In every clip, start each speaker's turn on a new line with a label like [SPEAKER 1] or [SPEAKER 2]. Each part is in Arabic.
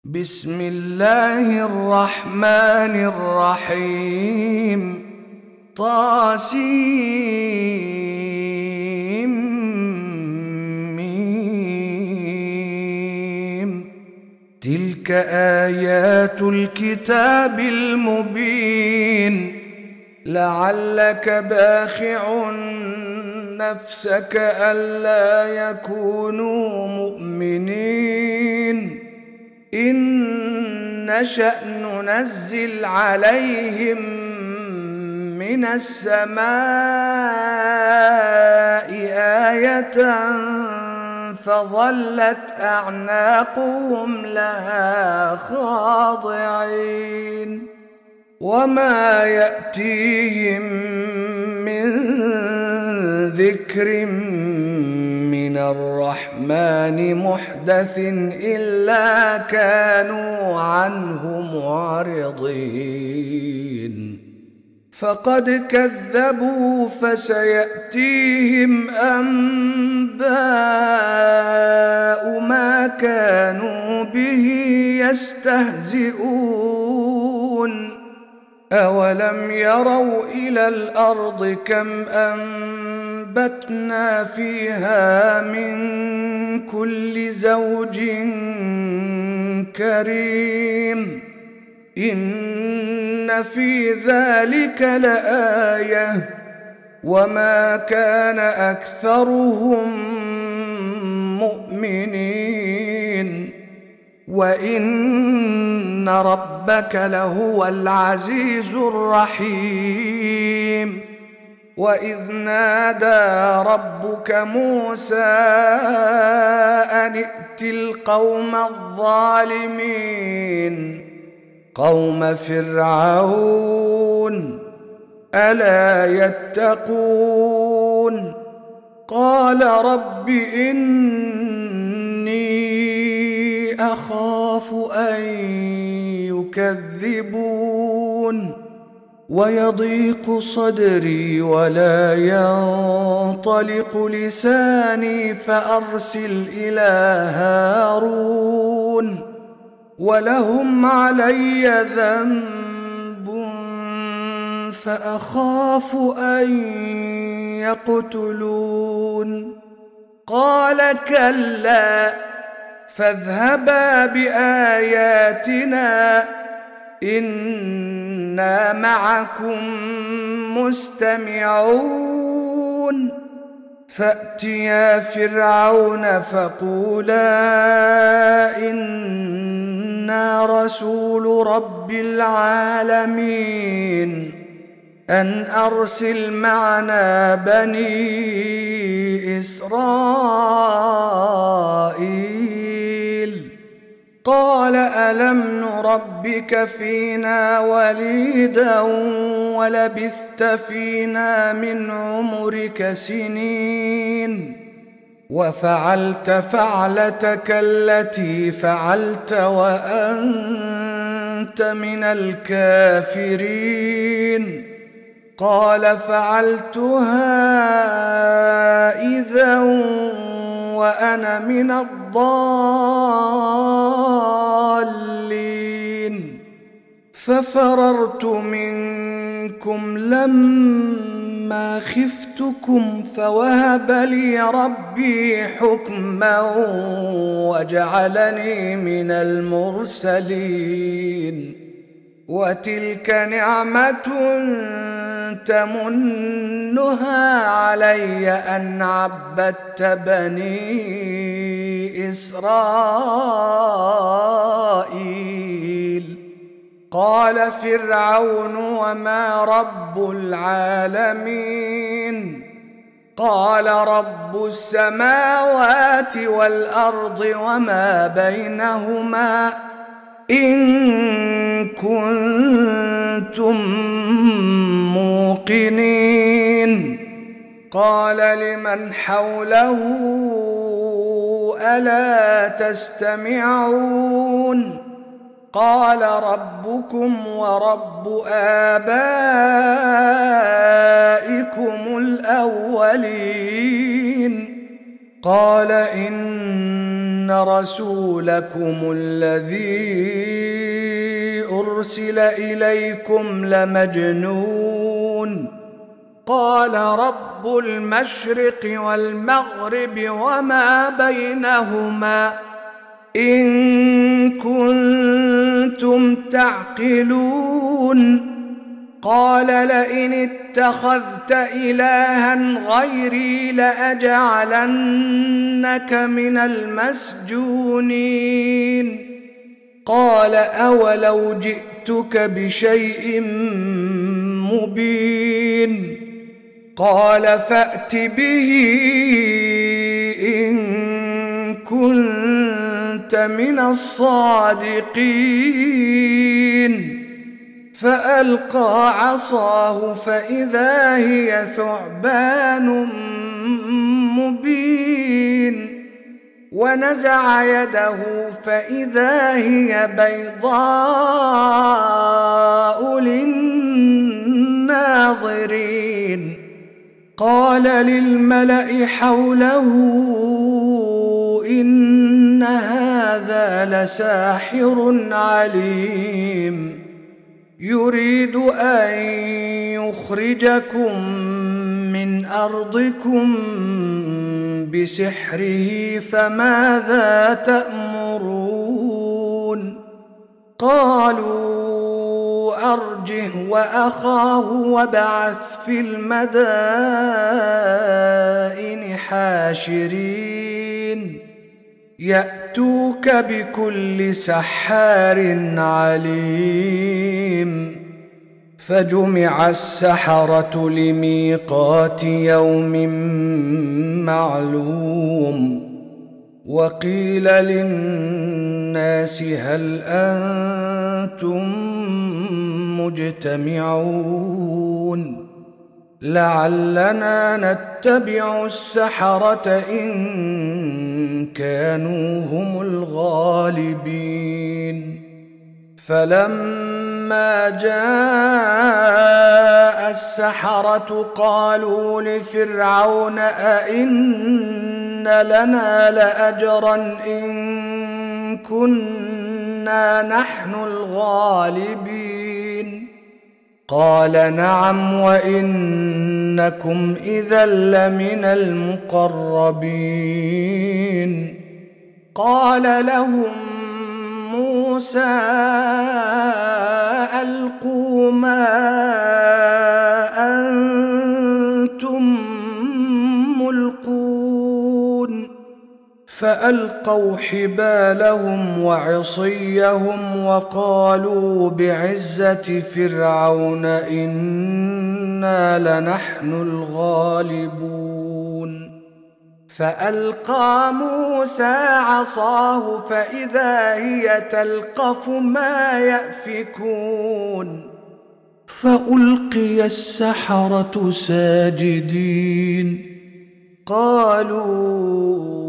[SPEAKER 1] بسم الله الرحمن الرحيم طاسيم تلك آيات الكتاب المبين لعلك باخع نفسك ألا يكونوا مؤمنين إن نشأ ننزل عليهم من السماء آية فظلت أعناقهم لها خاضعين وما يأتيهم من ذكر من الرحمن محدث إلا كانوا عنه معرضين فقد كذبوا فسيأتيهم أنباء ما كانوا به يستهزئون أولم يروا إلى الأرض كم أنبتنا فيها من كل زوج كريم إن في ذلك لآية وما كان أكثرهم مؤمنين وإن ربك لهو العزيز الرحيم وإذ نادى ربك موسى أن ائت القوم الظالمين قوم فرعون ألا يتقون قال رب إني أخاف أن يكذبون ويضيق صدري ولا ينطلق لساني فأرسل إلى هارون ولهم علي ذنب فأخاف أن يقتلون قال كلا فاذهبا بآياتنا إنا معكم مستمعون فأتيا فرعون فقولا إنا رسول رب العالمين أن أرسل معنا بني إسرائيل قال ألم نربك فينا وليدا ولبثت فينا من عمرك سنين وفعلت فعلتك التي فعلت وأنت من الكافرين قال فعلتها إذا وأنا من الضالين ففررت منكم لما خفتكم فوهب لي ربي حكما وجعلني من المرسلين وتلك نعمة تمنها علي أن عبدت بني إسرائيل قال فرعون وما رب العالمين قال رب السماوات والأرض وما بينهما إن كنتم موقنين قال لمن حوله ألا تستمعون قال ربكم ورب آبائكم الأولين قال إن رسولكم الذي أرسل إليكم لمجنون قال رب المشرق والمغرب وما بينهما إن كنتم تعقلون قال لئن اتخذت إلها غيري لأجعلنك من المسجونين قال أولو جئتك بشيء مبين قال فأت به إن كنت من الصادقين فألقى عصاه فإذا هي ثعبان مبين ونزع يده فإذا هي بيضاء للناظرين قال للملأ حوله إن هذا لساحر عليم يريد أن يخرجكم من أرضكم بسحره فماذا تأمرون قالوا أرجه وأخاه وابعث في المدائن حاشرين يأتوك بكل سحار عليم فجمع السحرة لميقات يوم معلوم وقيل للناس هل أنتم مجتمعون لعلنا نتبع السحرة إن كانوا هم الغالبين فلما جاء السحرة قالوا لفرعون أئن لنا لأجرا إن كنا نحن الغالبين قال نعم وإنكم إذا لمن المقربين قال لهم موسى ألقوا ما أنتم ملقون فألقوا حبالهم وعصيهم وقالوا بعزة فرعون إنا لنحن الغالبون فألقى موسى عصاه فإذا هي تلقف ما يأفكون فألقي السحرة ساجدين قالوا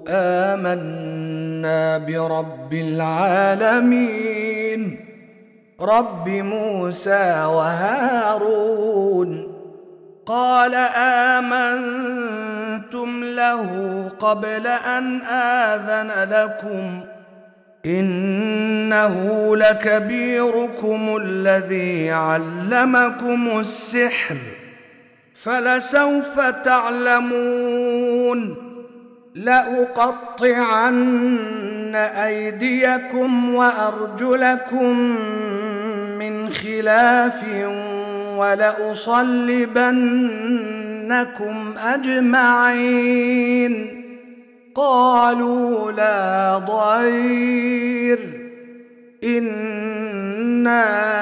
[SPEAKER 1] آمنا برب العالمين رب موسى وهارون قال آمنتم له قبل أن آذن لكم إنه لكبيركم الذي علمكم السحر فلسوف تعلمون لأقطعن أيديكم وأرجلكم من خلاف ولأصلبنكم أجمعين قالوا لا ضير إنا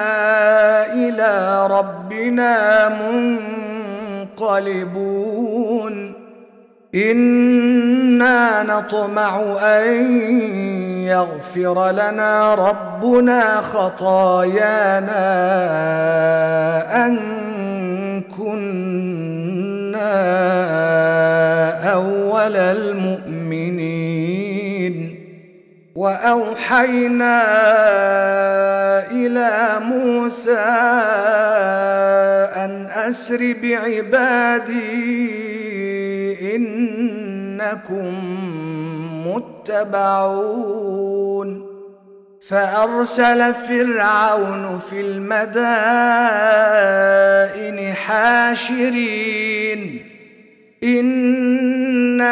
[SPEAKER 1] إلى ربنا منقلبون إنا نطمع أن يغفر لنا ربنا خطايانا أن كنا أول المؤمنين وأوحينا إلى موسى أن أسر بعبادي إنكم متقون يتبعون فأرسل فرعون في المدائن حاشرين إن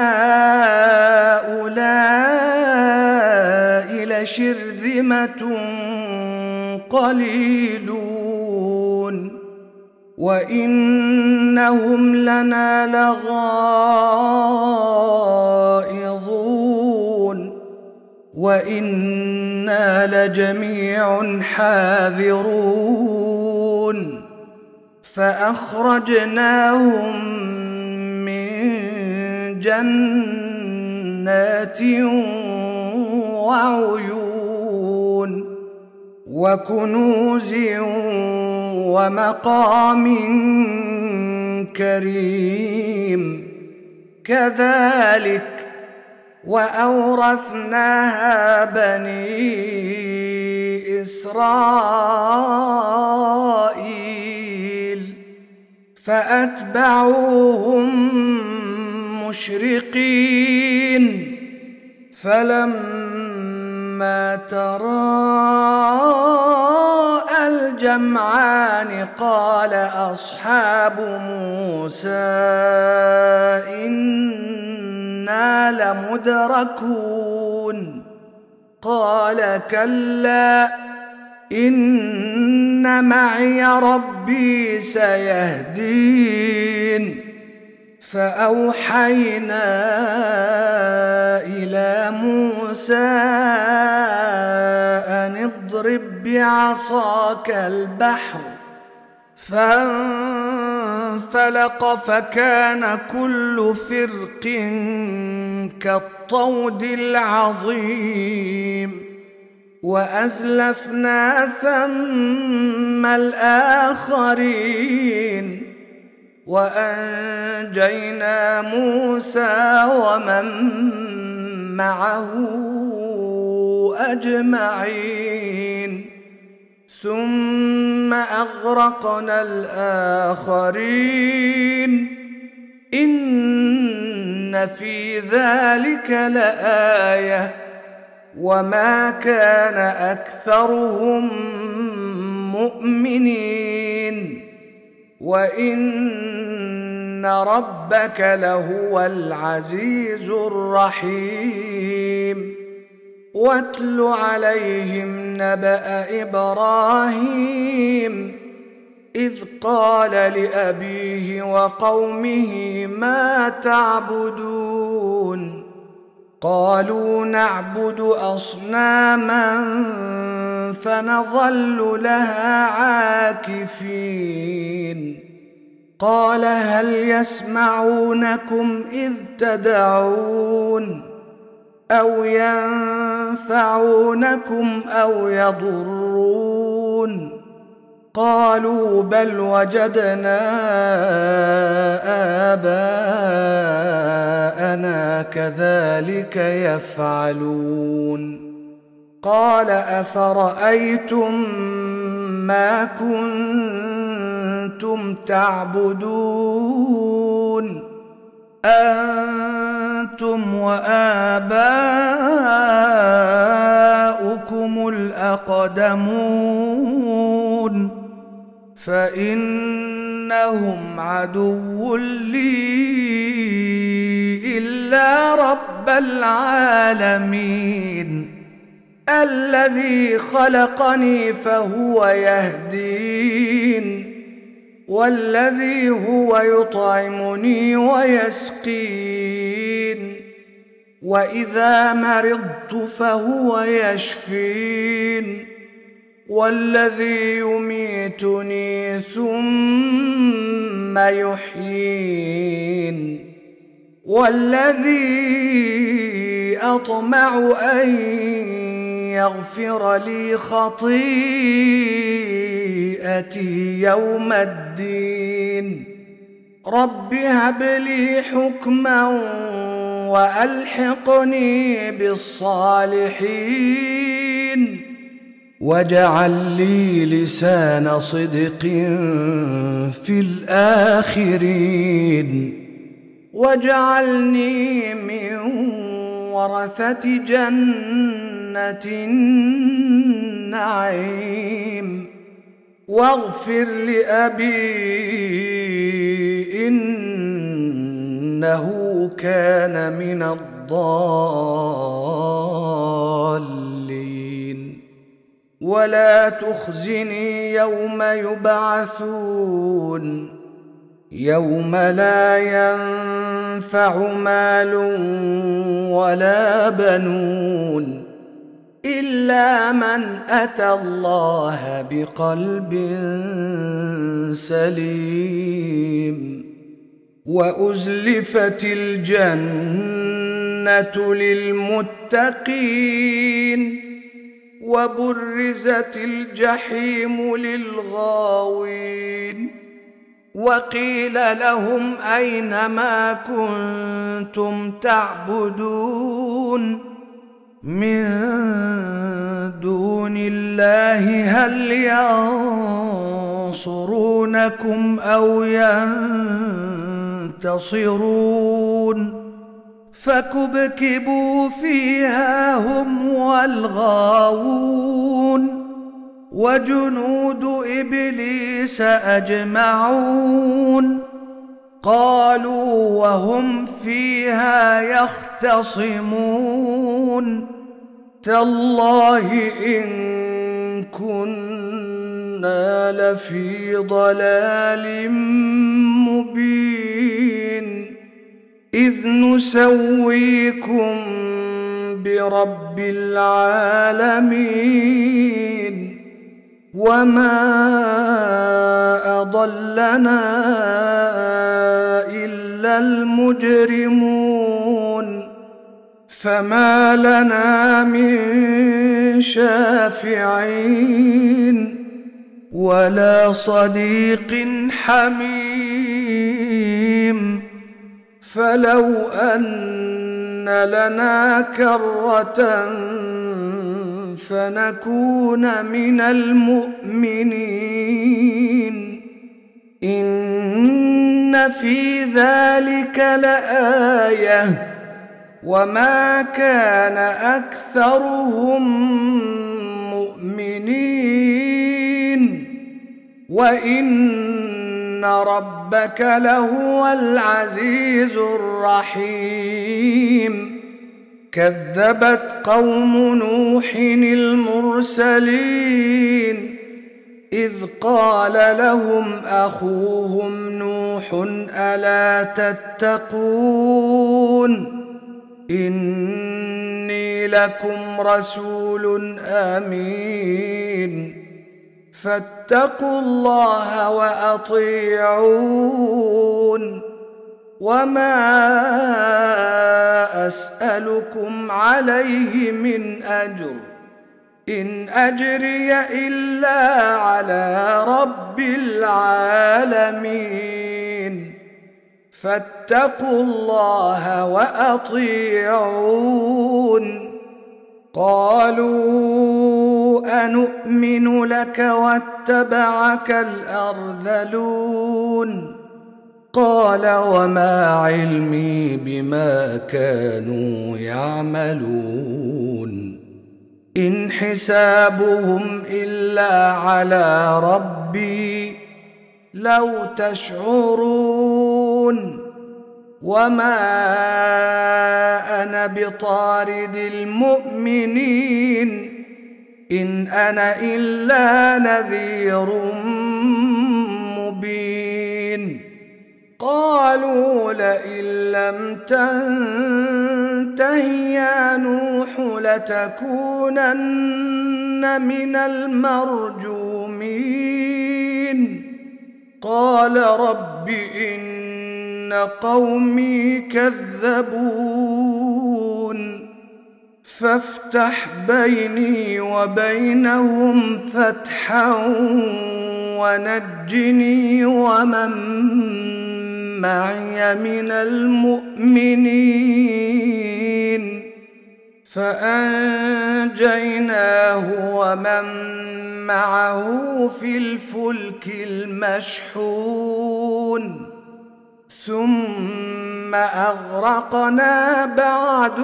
[SPEAKER 1] هؤلاء لشرذمة قليلون وإنهم لنا لغائظون وإنا لجميع حاذرون فأخرجناهم من جنات وعيون وكنوز ومقام كريم كذلك وأورثناها بني إسرائيل فأتبعوهم مشرقين فلما تراءى الجمعان قال أصحاب موسى إنا لمدركون قال كلا إن معي ربي سيهدين فأوحينا إلى موسى أن اضرب بعصاك البحر فانفلق فكان كل فرق كالطود العظيم وأزلفنا ثم الآخرين وأنجينا موسى ومن معه أجمعين ثم أغرقنا الآخرين إن في ذلك لآية وما كان أكثرهم مؤمنين وإن ربك لهو العزيز الرحيم واتل عليهم نبأ إبراهيم إذ قال لأبيه وقومه ما تعبدون قالوا نعبد أصناما فنظل لها عاكفين قال هل يسمعونكم إذ تدعون أو ينفعونكم أو يضرون قالوا بل وجدنا آباءنا كذلك يفعلون قال أفرأيتم ما كنتم تعبدون أنتم وآباؤكم الأقدمون فإنهم عدو لي إلا رب العالمين الذي خلقني فهو يهدين والذي هو يطعمني ويسقين وإذا مرضت فهو يشفين والذي يميتني ثم يحيين والذي أطمع أن يغفر لي خطيئتي يوم الدين رب هب لي حكما وألحقني بالصالحين واجعل لي لسان صدق في الآخرين واجعلني من ورثة جنة النعيم. واغفر لأبي إنه كان من الضالين. ولا تخزني يوم يبعثون يوم لا ينفع مال ولا بنون إلا من أتى الله بقلب سليم. وأزلفت الجنة للمتقين وبرزت الجحيم للغاوين. وقيل لهم أين ما كنتم تعبدون من دون الله هل ينصرونكم أو ينتصرون. فكبكبوا فيها هم والغاوون وجنود إبليس أجمعون. قالوا وهم فيها يختصمون تالله إن كنا لفي ضلال مبين إذ نسويكم برب العالمين. وما أضلنا إلا المجرمون فما لنا من شافعين ولا صديق حميم. فلو أن لنا كرة فنكون من المؤمنين إن في ذلك لآية وما كان أكثرهم مؤمنين وإن ربك لهو العزيز الرحيم. كذبت قوم نوح المرسلين إذ قال لهم أخوهم نوح ألا تتقون إني لكم رسول أمين فاتقوا الله وأطيعون. وما أسألكم عليه من أجر إن أجري إلا على رب العالمين فاتقوا الله وأطيعون. قالوا أنؤمن لك واتبعك الأرذلون قال وما علمي بما كانوا يعملون إن حسابهم إلا على ربي لو تشعرون. وما أنا بطارد المؤمنين إن أنا إلا نذير مبين. قالوا لئن لم تنته يا نوح لتكونن من المرجومين. قال رب إن قومي كذبون فافتح بيني وبينهم فتحا ونجني ومن معي من المؤمنين. فأنجيناه ومن معه في الفلك المشحون ثم ثم أغرقنا بعد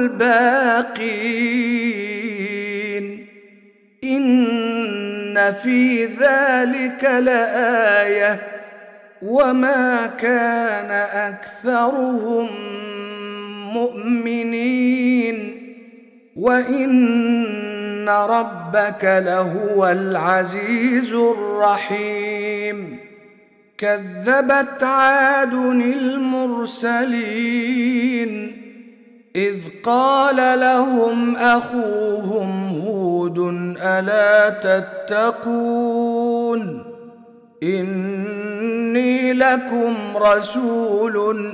[SPEAKER 1] الباقين إن في ذلك لآية وما كان أكثرهم مؤمنين وإن ربك لهو العزيز الرحيم كذبت عاد المرسلين إذ قال لهم أخوهم هود ألا تتقون إني لكم رسول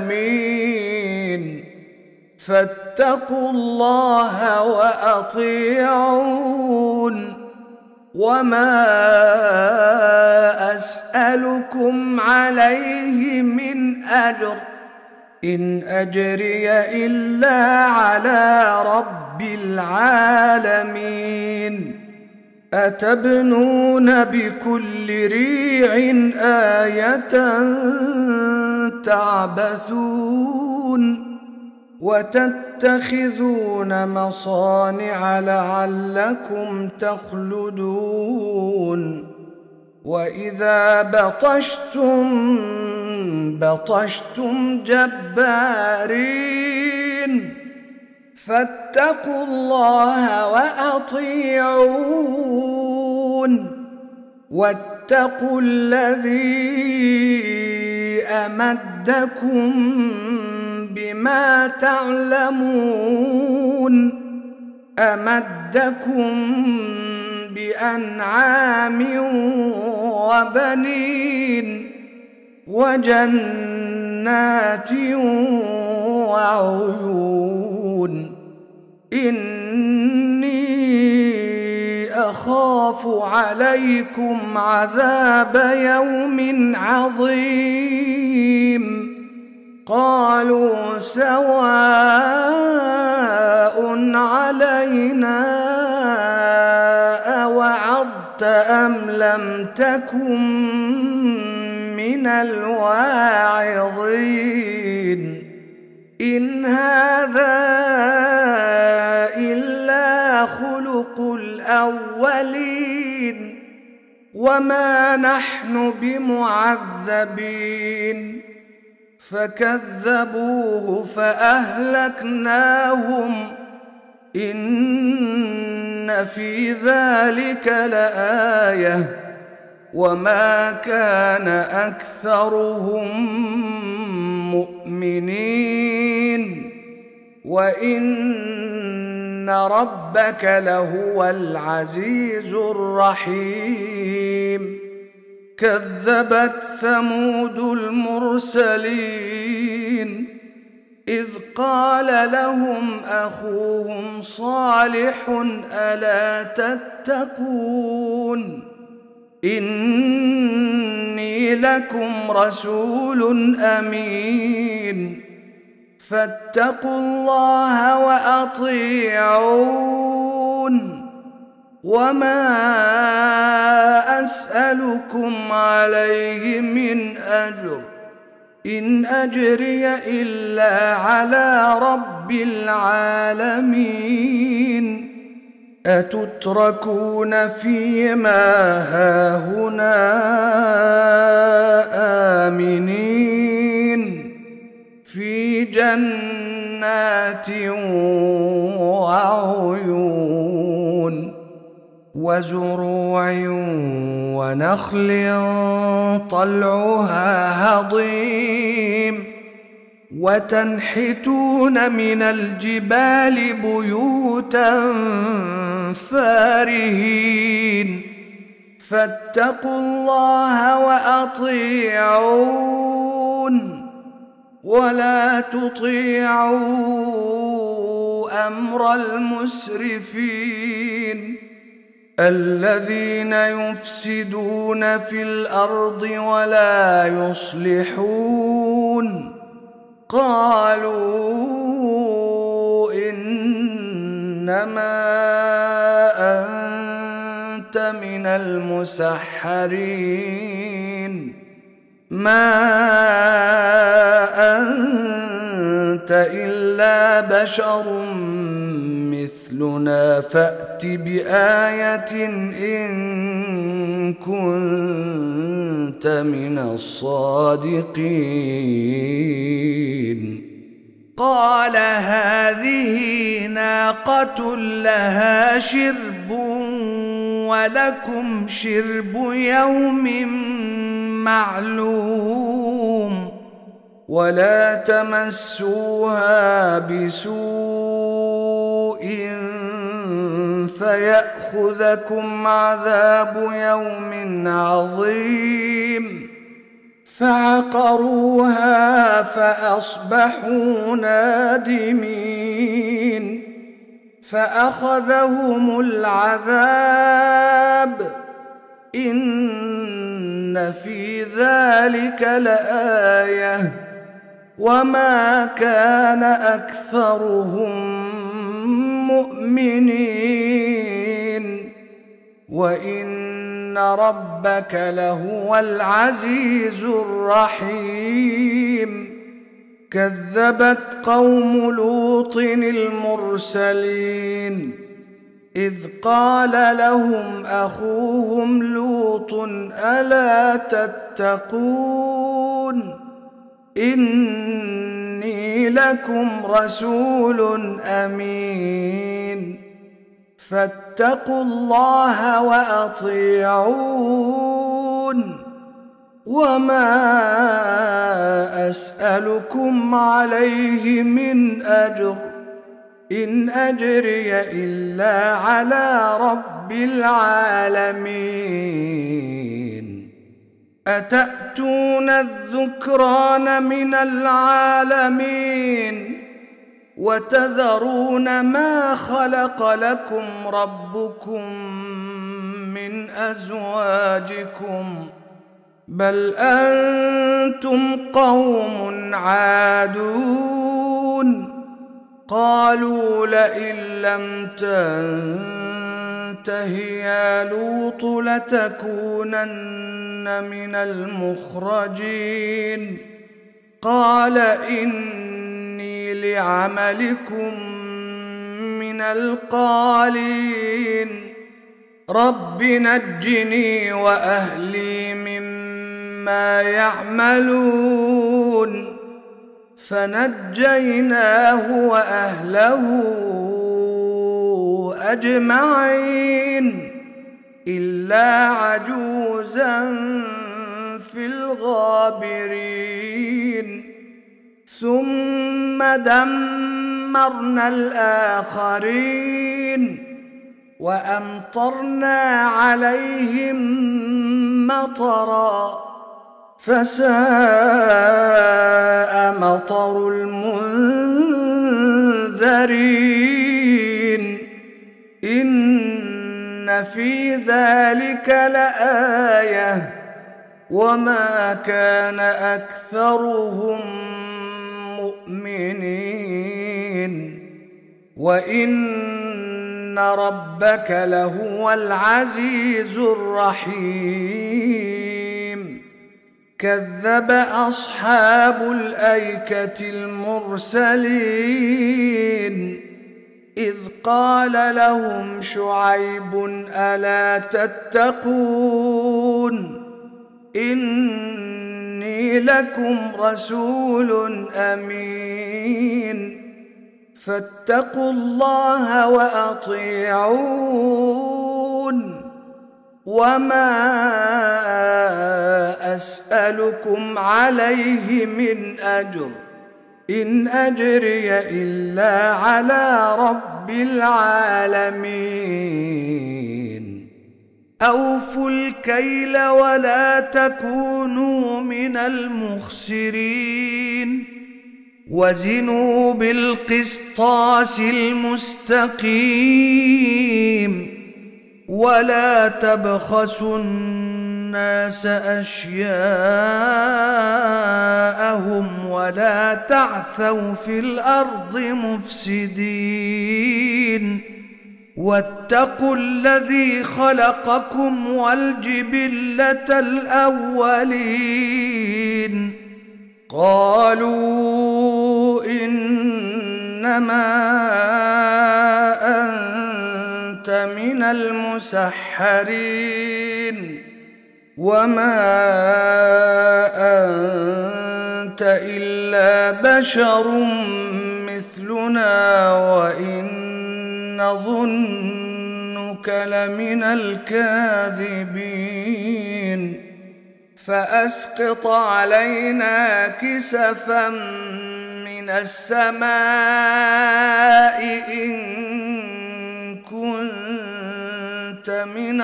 [SPEAKER 1] أمين فاتقوا الله وأطيعون وما أسألكم عليه من أجر إن أجري إلا على رب العالمين أتبنون بكل ريع آية تعبثون وتتخذون مصانع لعلكم تخلدون وإذا بطشتم جبارين فاتقوا الله وأطيعون واتقوا الذي أمدكم بما تعلمون أمدكم بأنعام وبنين وجنات وعيون إني أخاف عليكم عذاب يوم عظيم قالوا سواء علينا أوعظت أم لم تكن من الواعظين إن هذا إلا خلق الأولين وما نحن بمعذبين فكذبوه فأهلكناهم إن في ذلك لآية وما كان أكثرهم مؤمنين وإن ربك لهو العزيز الرحيم كذبت ثمود المرسلين إذ قال لهم أخوهم صالح ألا تتقون إني لكم رسول أمين فاتقوا الله وأطيعون وما أسألكم عليه من أجر إن أجري إلا على رب العالمين أتتركون فيما هاهنا آمنين في جنات وعيون وزروع ونخل طلعها هضيم وتنحتون من الجبال بيوتا فارهين فاتقوا الله وأطيعون ولا تطيعوا أمر المسرفين الذين يفسدون في الأرض ولا يصلحون قالوا إنما أنت من المسحرين ما أنت إلا بشر مثلنا فأت بآية إن كنت من الصادقين. قال هذه ناقة لها شرب ولكم شرب يوم معلوم ولا تمسوها بسوء فيأخذكم عذاب يوم عظيم. فعقروها فأصبحوا نادمين. فأخذهم العذاب إن في ذلك لآية وما كان أكثرهم مؤمنين وإن ربك لهو العزيز الرحيم. كذبت قوم لوط المرسلين إذ قال لهم أخوهم لوط ألا تتقون إني لكم رسول أمين فاتقوا الله وأطيعون وما أسألكم عليه من أجر إن أجري إلا على رب العالمين. أتأتون الذكران من العالمين وتذرون ما خلق لكم ربكم من أزواجكم بل أنتم قوم عادون. قالوا لئن لم تنته يا لوط لتكونن من المخرجين. قال إني لعملكم من القالين رب نجني وأهلي مما يعملون. فنجيناه وأهله أجمعين إلا عجوزا في الغابرين. ثم دمرنا الآخرين وأمطرنا عليهم مطرا فساء مطر المنذرين. إن في ذلك لآية وما كان أكثرهم مؤمنين وإن ربك لهو العزيز الرحيم. كذب أصحاب الأيكة المرسلين إذ قال لهم شعيب ألا تتقون إني لكم رسول أمين فاتقوا الله وأطيعون وما أسألكم عليه من أجر إن أجري إلا على رب العالمين. أوفوا الكيل ولا تكونوا من المخسرين وزنوا بالقسطاس المستقيم ولا تبخسوا الناس أشياءهم ولا تعثوا في الأرض مفسدين واتقوا الذي خلقكم والجبلة الأولين. قالوا إنما أنت من المسحرين وما أنت إلا بشر مثلنا وإن نظنك لمن الكاذبين فأسقط علينا كسفا من السماء إن كنت من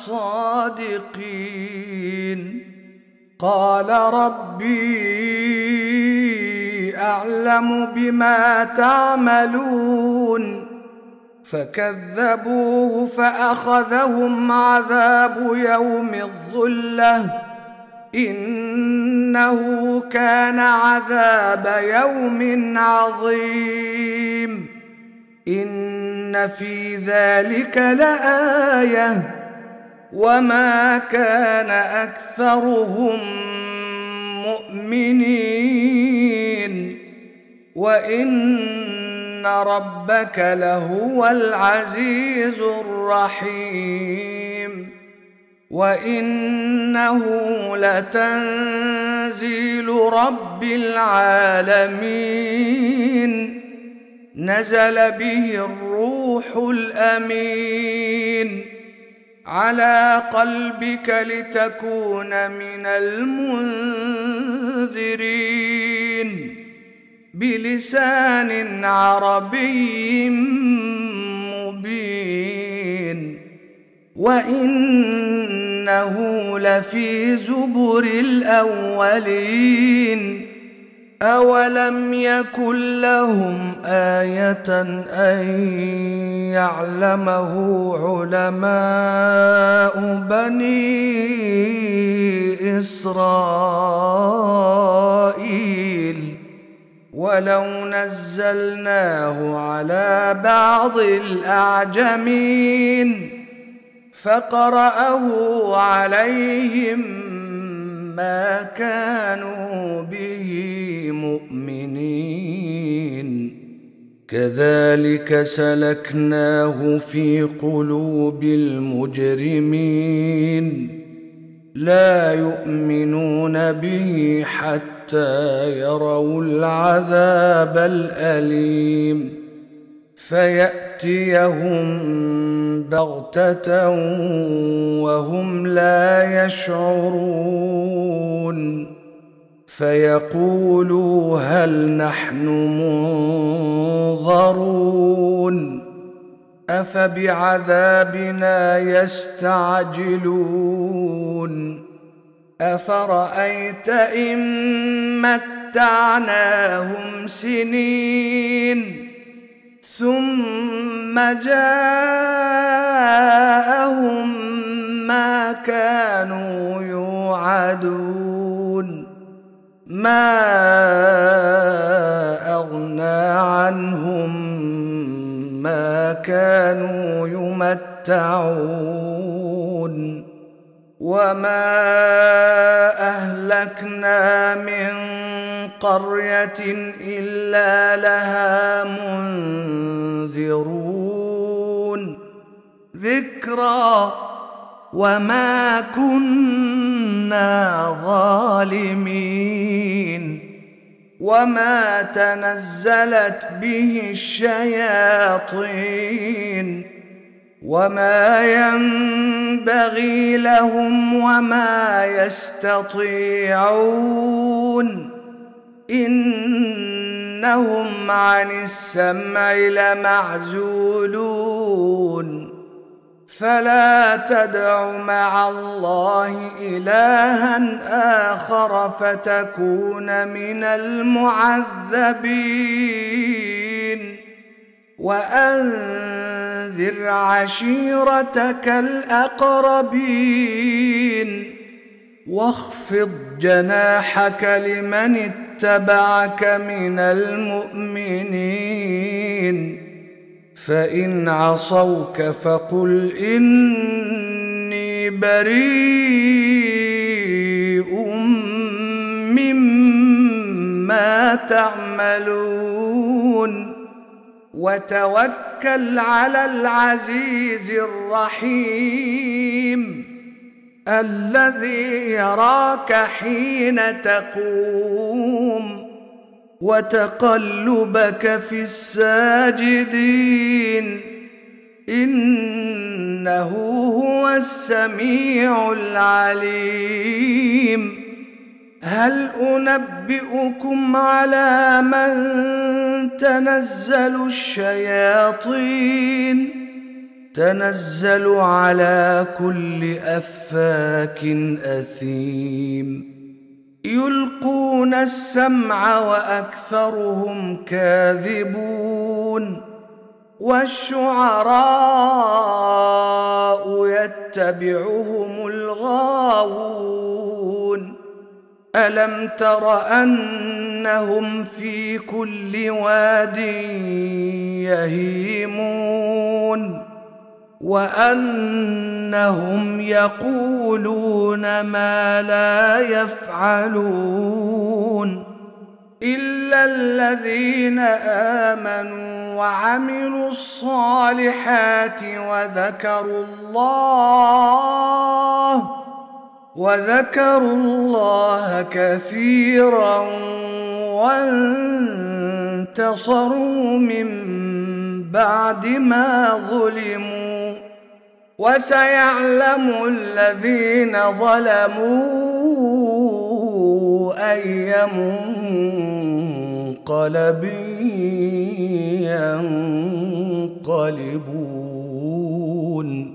[SPEAKER 1] الصادقين. قال ربي أعلم بما تعملون فكذبوه فأخذهم عذاب يوم الظلة إنه كان عذاب يوم عظيم. إن في ذلك لآية وما كان أكثرهم مؤمنين وإن ربك لهو العزيز الرحيم. وإنه لتنزيل رب العالمين نزل به الروح الأمين على قلبك لتكون من المنذرين بلسان عربي مبين. وإنه لفي زبر الأولين. أولم يكن لهم آية أن يعلمه علماء بني إسرائيل ولو نزلناه على بعض الأعجمين فقرأه عليهم ما كانوا به مؤمنين. كذلك سلكناه في قلوب المجرمين لا يؤمنون به حتى يروا العذاب الأليم فيأتيهم بغتة وهم لا يشعرون فيقولوا هل نحن منظرون أفبعذابنا يستعجلون أفرأيت إن متعناهم سنين ثم جاءهم ما كانوا يوعدون ما أغنى عنهم ما كانوا يمتعون وما أهلكنا من قرية إلا لها منذرون ذكرى وما كنا ظالمين وما تنزلت به الشياطين وما ينبغي لهم وما يستطيعون إنهم عن السمع لمعزولون فلا تدع مع الله إلها آخر فتكون من المعذبين وأنذر عشيرتك الأقربين واخفض جناحك لمن اتبعك من المؤمنين فإن عصوك فقل إني بريء مما تعملون وتوكل على العزيز الرحيم الذي يراك حين تقوم وتقلبك في الساجدين إنه هو السميع العليم. هل أنبئكم على من تنزل الشياطين تنزل على كل أفاك أثيم يلقون السمع وأكثرهم كاذبون والشعراء يتبعهم الغاوون ألم تر أنهم في كل واد يهيمون وأنهم يقولون ما لا يفعلون إلا الذين آمنوا وعملوا الصالحات وذكروا الله كثيرا وانتصروا من بعد ما ظلموا وسيعلم الذين ظلموا أي منقلب ينقلبون.